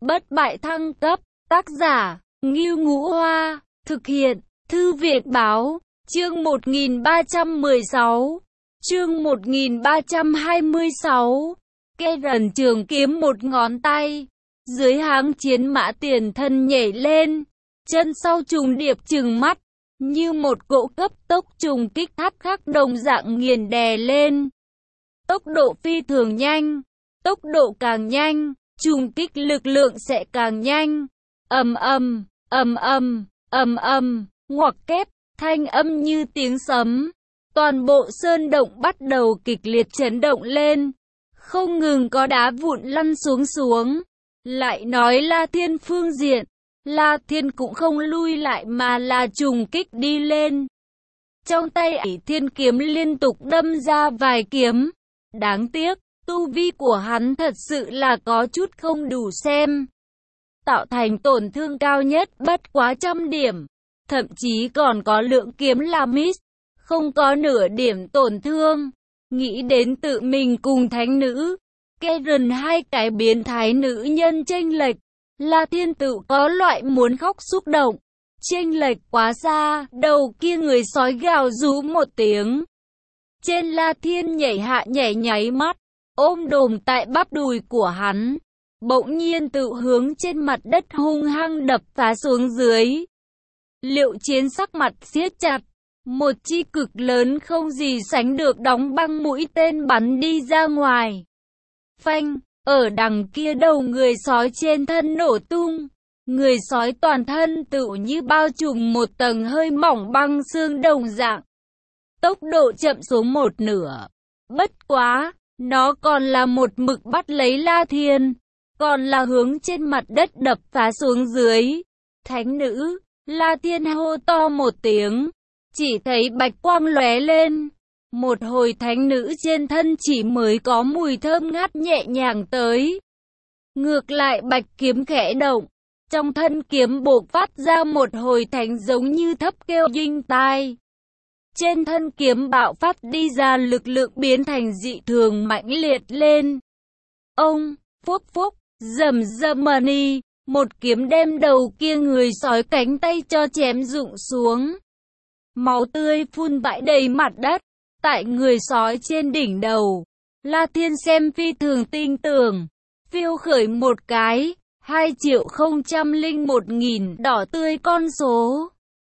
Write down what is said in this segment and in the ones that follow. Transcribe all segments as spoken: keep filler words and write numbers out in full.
Bất bại thăng cấp, tác giả, Ngưu Ngũ Hoa, thực hiện, Thư viện Báo, chương một nghìn ba trăm mười sáu, chương một nghìn ba trăm hai mươi sáu, Keren trường kiếm một ngón tay, dưới háng chiến mã tiền thân nhảy lên, chân sau trùng điệp trừng mắt, như một cỗ cấp tốc trùng kích thắt khắc đồng dạng nghiền đè lên. Tốc độ phi thường nhanh, tốc độ càng nhanh, trùng kích lực lượng sẽ càng nhanh. Ầm ầm, ầm ầm, ầm ầm, ngoặc kép, thanh âm như tiếng sấm. Toàn bộ sơn động bắt đầu kịch liệt chấn động lên, không ngừng có đá vụn lăn xuống xuống. Lại nói La Thiên phương diện, La Thiên cũng không lui lại mà là trùng kích đi lên. Trong tay ỷ thiên kiếm liên tục đâm ra vài kiếm. Đáng tiếc, tu vi của hắn thật sự là có chút không đủ xem. Tạo thành tổn thương cao nhất bất quá trăm điểm. Thậm chí còn có lượng kiếm là miss, không có nửa điểm tổn thương. Nghĩ đến tự mình cùng thánh nữ Keren hai cái biến thái nữ nhân chênh lệch, La Thiên tự có loại muốn khóc xúc động. Chênh lệch quá xa, đầu kia người sói gào rú một tiếng. Trên La Thiên nhảy hạ nhảy nháy mắt, ôm đồm tại bắp đùi của hắn, bỗng nhiên tự hướng trên mặt đất hung hăng đập phá xuống dưới. Liệu Chiến sắc mặt siết chặt, một chi cực lớn không gì sánh được đóng băng mũi tên bắn đi ra ngoài. Phanh, ở đằng kia đầu người sói trên thân nổ tung, người sói toàn thân tự như bao trùm một tầng hơi mỏng băng xương đồng dạng. Tốc độ chậm xuống một nửa. Bất quá, nó còn là một mực bắt lấy La Thiên, còn là hướng trên mặt đất đập phá xuống dưới. Thánh nữ, La Thiên hô to một tiếng, chỉ thấy bạch quang lóe lên. Một hồi thánh nữ trên thân chỉ mới có mùi thơm ngát nhẹ nhàng tới. Ngược lại bạch kiếm khẽ động, trong thân kiếm bộc phát ra một hồi thánh giống như thấp kêu dinh tai. Trên thân kiếm bạo phát đi ra lực lượng biến thành dị thường mãnh liệt lên. Ông, phúc phúc, rầm rầm, một kiếm đem đầu kia người sói cánh tay cho chém rụng xuống. Máu tươi phun vãi đầy mặt đất. Tại người sói trên đỉnh đầu, La Thiên xem phi thường tinh tường, phiêu khởi một cái, hai triệu không trăm linh một nghìn đỏ tươi con số.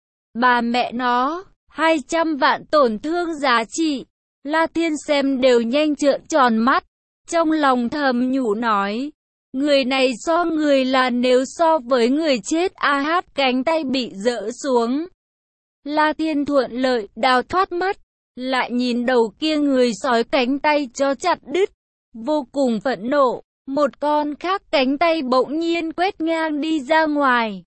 Bà mẹ nó, hai trăm vạn tổn thương giá trị. La Thiên xem đều nhanh trợn tròn mắt, trong lòng thầm nhủ nói, người này so người là nếu so với người chết a hát cánh tay bị dỡ xuống. La Thiên thuận lợi đào thoát mất. Lại nhìn đầu kia người sói cánh tay cho chặt đứt, vô cùng phẫn nộ, một con khác cánh tay bỗng nhiên quét ngang đi ra ngoài.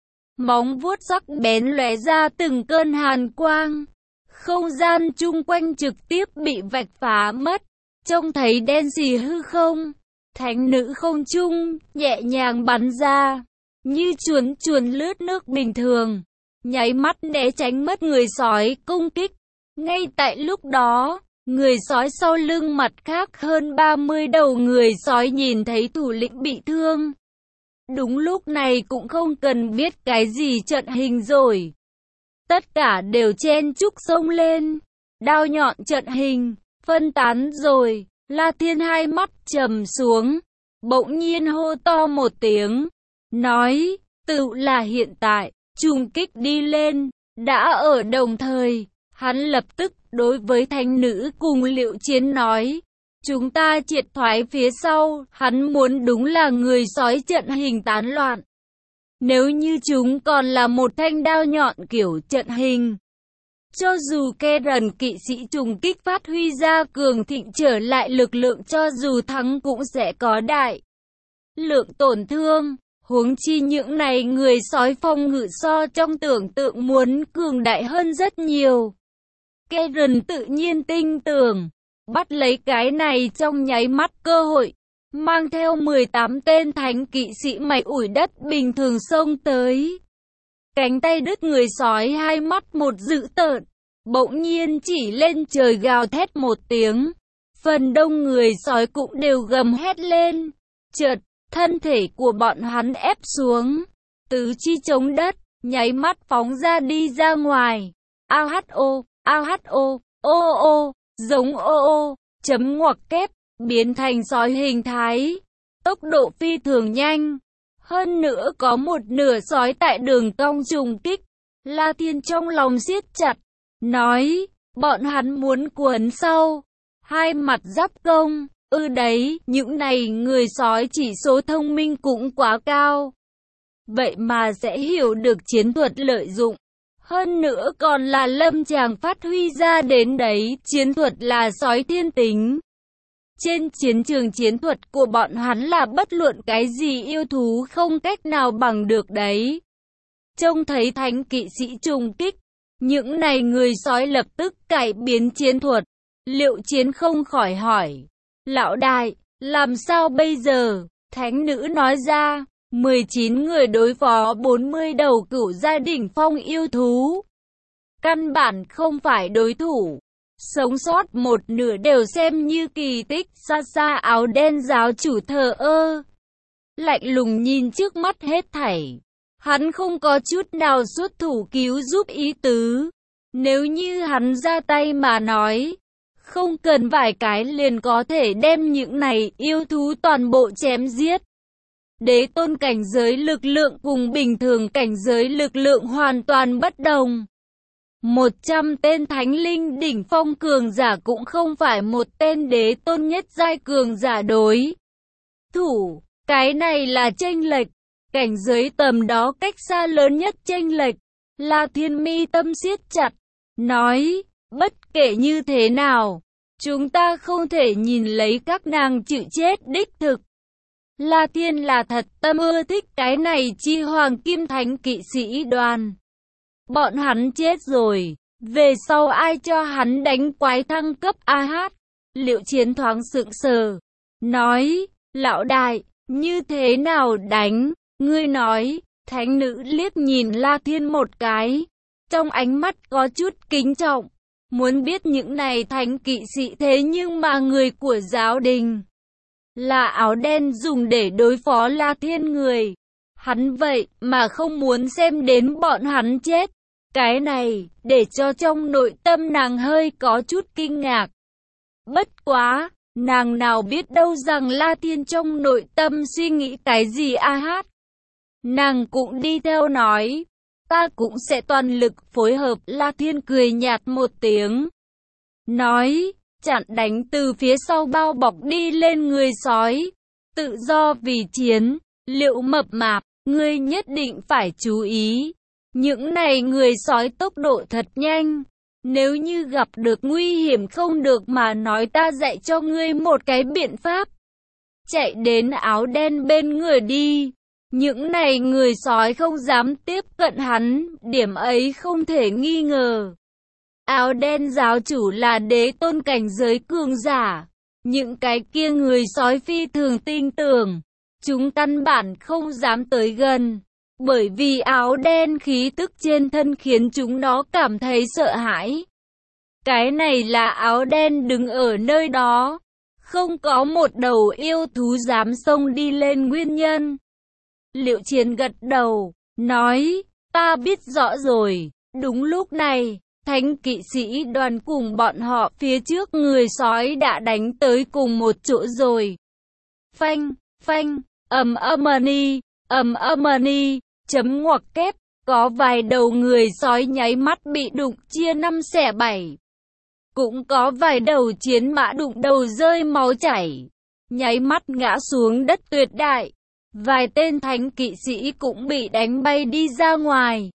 Móng vuốt sắc bén lóe ra từng cơn hàn quang, không gian chung quanh trực tiếp bị vạch phá mất, trông thấy đen xì hư không. Thánh nữ không trung, nhẹ nhàng bắn ra, như chuồn chuồn lướt nước bình thường, nháy mắt né tránh mất người sói công kích. Ngay tại lúc đó, người sói sau lưng mặt khác hơn ba mươi đầu người sói nhìn thấy thủ lĩnh bị thương. Đúng lúc này cũng không cần biết cái gì trận hình rồi. Tất cả đều chen chúc xông lên, đao nhọn trận hình, phân tán rồi. La Thiên hai mắt trầm xuống, bỗng nhiên hô to một tiếng, nói, tự là hiện tại, trùng kích đi lên, đã ở đồng thời. Hắn lập tức đối với thánh nữ cùng Liệu Chiến nói, chúng ta triệt thoái phía sau. Hắn muốn đúng là người sói trận hình tán loạn. Nếu như chúng còn là một thanh đao nhọn kiểu trận hình, cho dù Keren kỵ sĩ trùng kích phát huy ra cường thịnh trở lại lực lượng, cho dù thắng cũng sẽ có đại lượng tổn thương. Huống chi những này người sói phong ngự so trong tưởng tượng muốn cường đại hơn rất nhiều. Keren tự nhiên tin tưởng, bắt lấy cái này trong nháy mắt cơ hội, mang theo mười tám tên thánh kỵ sĩ mày ủi đất bình thường xông tới. Cánh tay đứt người sói hai mắt một dữ tợn, bỗng nhiên chỉ lên trời gào thét một tiếng. Phần đông người sói cũng đều gầm hét lên. Chợt, thân thể của bọn hắn ép xuống, tứ chi chống đất, nháy mắt phóng ra đi ra ngoài. A H O, A H O, ô ô, giống ô ô, chấm ngoặc kép, biến thành sói hình thái. Tốc độ phi thường nhanh. Hơn nữa có một nửa sói tại đường cong trùng kích. La Thiên trong lòng siết chặt, nói, bọn hắn muốn cuốn sau. Hai mặt giáp công, ư đấy, những này người sói chỉ số thông minh cũng quá cao. Vậy mà sẽ hiểu được chiến thuật lợi dụng. Hơn nữa còn là lâm chàng phát huy ra đến đấy, chiến thuật là sói thiên tính. Trên chiến trường chiến thuật của bọn hắn là bất luận cái gì yêu thú không cách nào bằng được đấy. Trông thấy thánh kỵ sĩ trùng kích, những này người sói lập tức cải biến chiến thuật. Liệu Chiến không khỏi hỏi, lão đại, làm sao bây giờ? Thánh nữ nói ra, mười chín người đối phó bốn mươi đầu cửu gia đỉnh phong yêu thú. Căn bản không phải đối thủ. Sống sót một nửa đều xem như kỳ tích. Xa xa áo đen giáo chủ thờ ơ, lạnh lùng nhìn trước mắt hết thảy. Hắn không có chút nào xuất thủ cứu giúp ý tứ. Nếu như hắn ra tay mà nói, không cần vài cái liền có thể đem những này yêu thú toàn bộ chém giết. Đế tôn cảnh giới lực lượng cùng bình thường cảnh giới lực lượng hoàn toàn bất đồng. Một trăm tên thánh linh đỉnh phong cường giả cũng không phải một tên đế tôn nhất giai cường giả đối thủ. Cái này là chênh lệch. Cảnh giới tầm đó cách xa lớn nhất chênh lệch. La Thiên mi tâm siết chặt, nói, bất kể như thế nào, chúng ta không thể nhìn lấy các nàng chịu chết đích thực. La Thiên là thật tâm ưa thích cái này chi hoàng kim thánh kỵ sĩ đoàn. Bọn hắn chết rồi, về sau ai cho hắn đánh quái thăng cấp a hát? Liệu Chiến thoáng sững sờ, nói, lão đại, như thế nào đánh? Ngươi nói. Thánh nữ liếc nhìn La Thiên một cái, trong ánh mắt có chút kính trọng. Muốn biết những này thánh kỵ sĩ thế nhưng mà người của giáo đình là áo đen dùng để đối phó La Thiên người. Hắn vậy mà không muốn xem đến bọn hắn chết. Cái này để cho trong nội tâm nàng hơi có chút kinh ngạc. Bất quá, nàng nào biết đâu rằng La Thiên trong nội tâm suy nghĩ cái gì a hát. Nàng cũng đi theo nói, ta cũng sẽ toàn lực phối hợp. La Thiên cười nhạt một tiếng, nói, chặn đánh từ phía sau bao bọc đi lên người sói. Tự do vì chiến. Liệu mập mạp, ngươi nhất định phải chú ý. Những này người sói tốc độ thật nhanh. Nếu như gặp được nguy hiểm không được mà nói, ta dạy cho ngươi một cái biện pháp. Chạy đến áo đen bên người đi. Những này người sói không dám tiếp cận hắn, điểm ấy không thể nghi ngờ. Áo đen giáo chủ là đế tôn cảnh giới cường giả. Những cái kia người sói phi thường tin tưởng. Chúng căn bản không dám tới gần. Bởi vì áo đen khí tức trên thân khiến chúng nó cảm thấy sợ hãi. Cái này là áo đen đứng ở nơi đó. Không có một đầu yêu thú dám xông đi lên nguyên nhân. Liệu Chiến gật đầu, nói, ta biết rõ rồi. Đúng lúc này, thánh kỵ sĩ đoàn cùng bọn họ phía trước người sói đã đánh tới cùng một chỗ rồi. Phanh, phanh, ầm âm-ni, ầm âm-ni, chấm ngoặc kép, có vài đầu người sói nháy mắt bị đụng chia năm xẻ bảy. Cũng có vài đầu chiến mã đụng đầu rơi máu chảy, nháy mắt ngã xuống đất tuyệt đại. Vài tên thánh kỵ sĩ cũng bị đánh bay đi ra ngoài.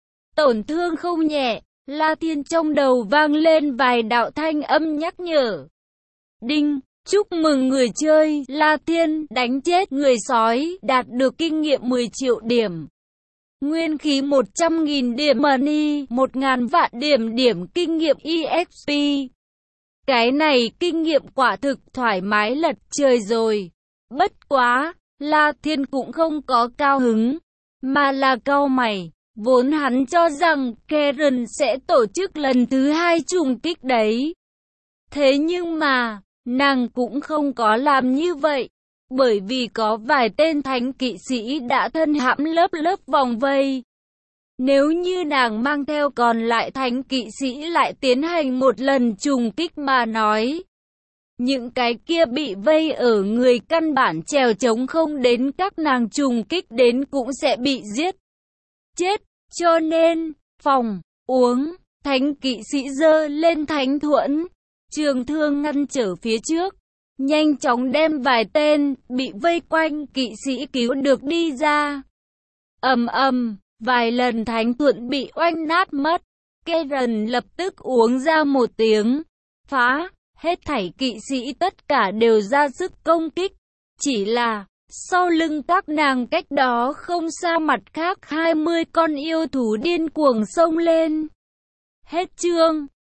Tổn thương không nhẹ. La Thiên trong đầu vang lên vài đạo thanh âm nhắc nhở. Đinh, chúc mừng người chơi La Thiên đánh chết người sói, đạt được kinh nghiệm mười triệu điểm. Nguyên khí một trăm nghìn điểm money, một nghìn vạn điểm điểm kinh nghiệm e ích pê. Cái này kinh nghiệm quả thực thoải mái lật trời rồi. Bất quá, La Thiên cũng không có cao hứng, mà là cau mày. Vốn hắn cho rằng Karen sẽ tổ chức lần thứ hai trùng kích đấy. Thế nhưng mà, nàng cũng không có làm như vậy. bởi vì có vài tên thánh kỵ sĩ đã thân hãm lớp lớp vòng vây. Nếu như nàng mang theo còn lại thánh kỵ sĩ lại tiến hành một lần trùng kích mà nói, những cái kia bị vây ở người căn bản trèo trống không đến, các nàng trùng kích đến cũng sẽ bị giết chết. Cho nên, phòng, uống, thánh kỵ sĩ giơ lên thánh thuẫn, trường thương ngăn trở phía trước, nhanh chóng đem vài tên bị vây quanh kỵ sĩ cứu được đi ra. Ầm ầm, vài lần thánh thuẫn bị oanh nát mất. Karen lập tức uống ra một tiếng, phá. Hết thảy kỵ sĩ tất cả đều ra sức công kích. Chỉ là, sau lưng các nàng cách đó không xa mặt khác hai mươi con yêu thú điên cuồng xông lên. Hết chương.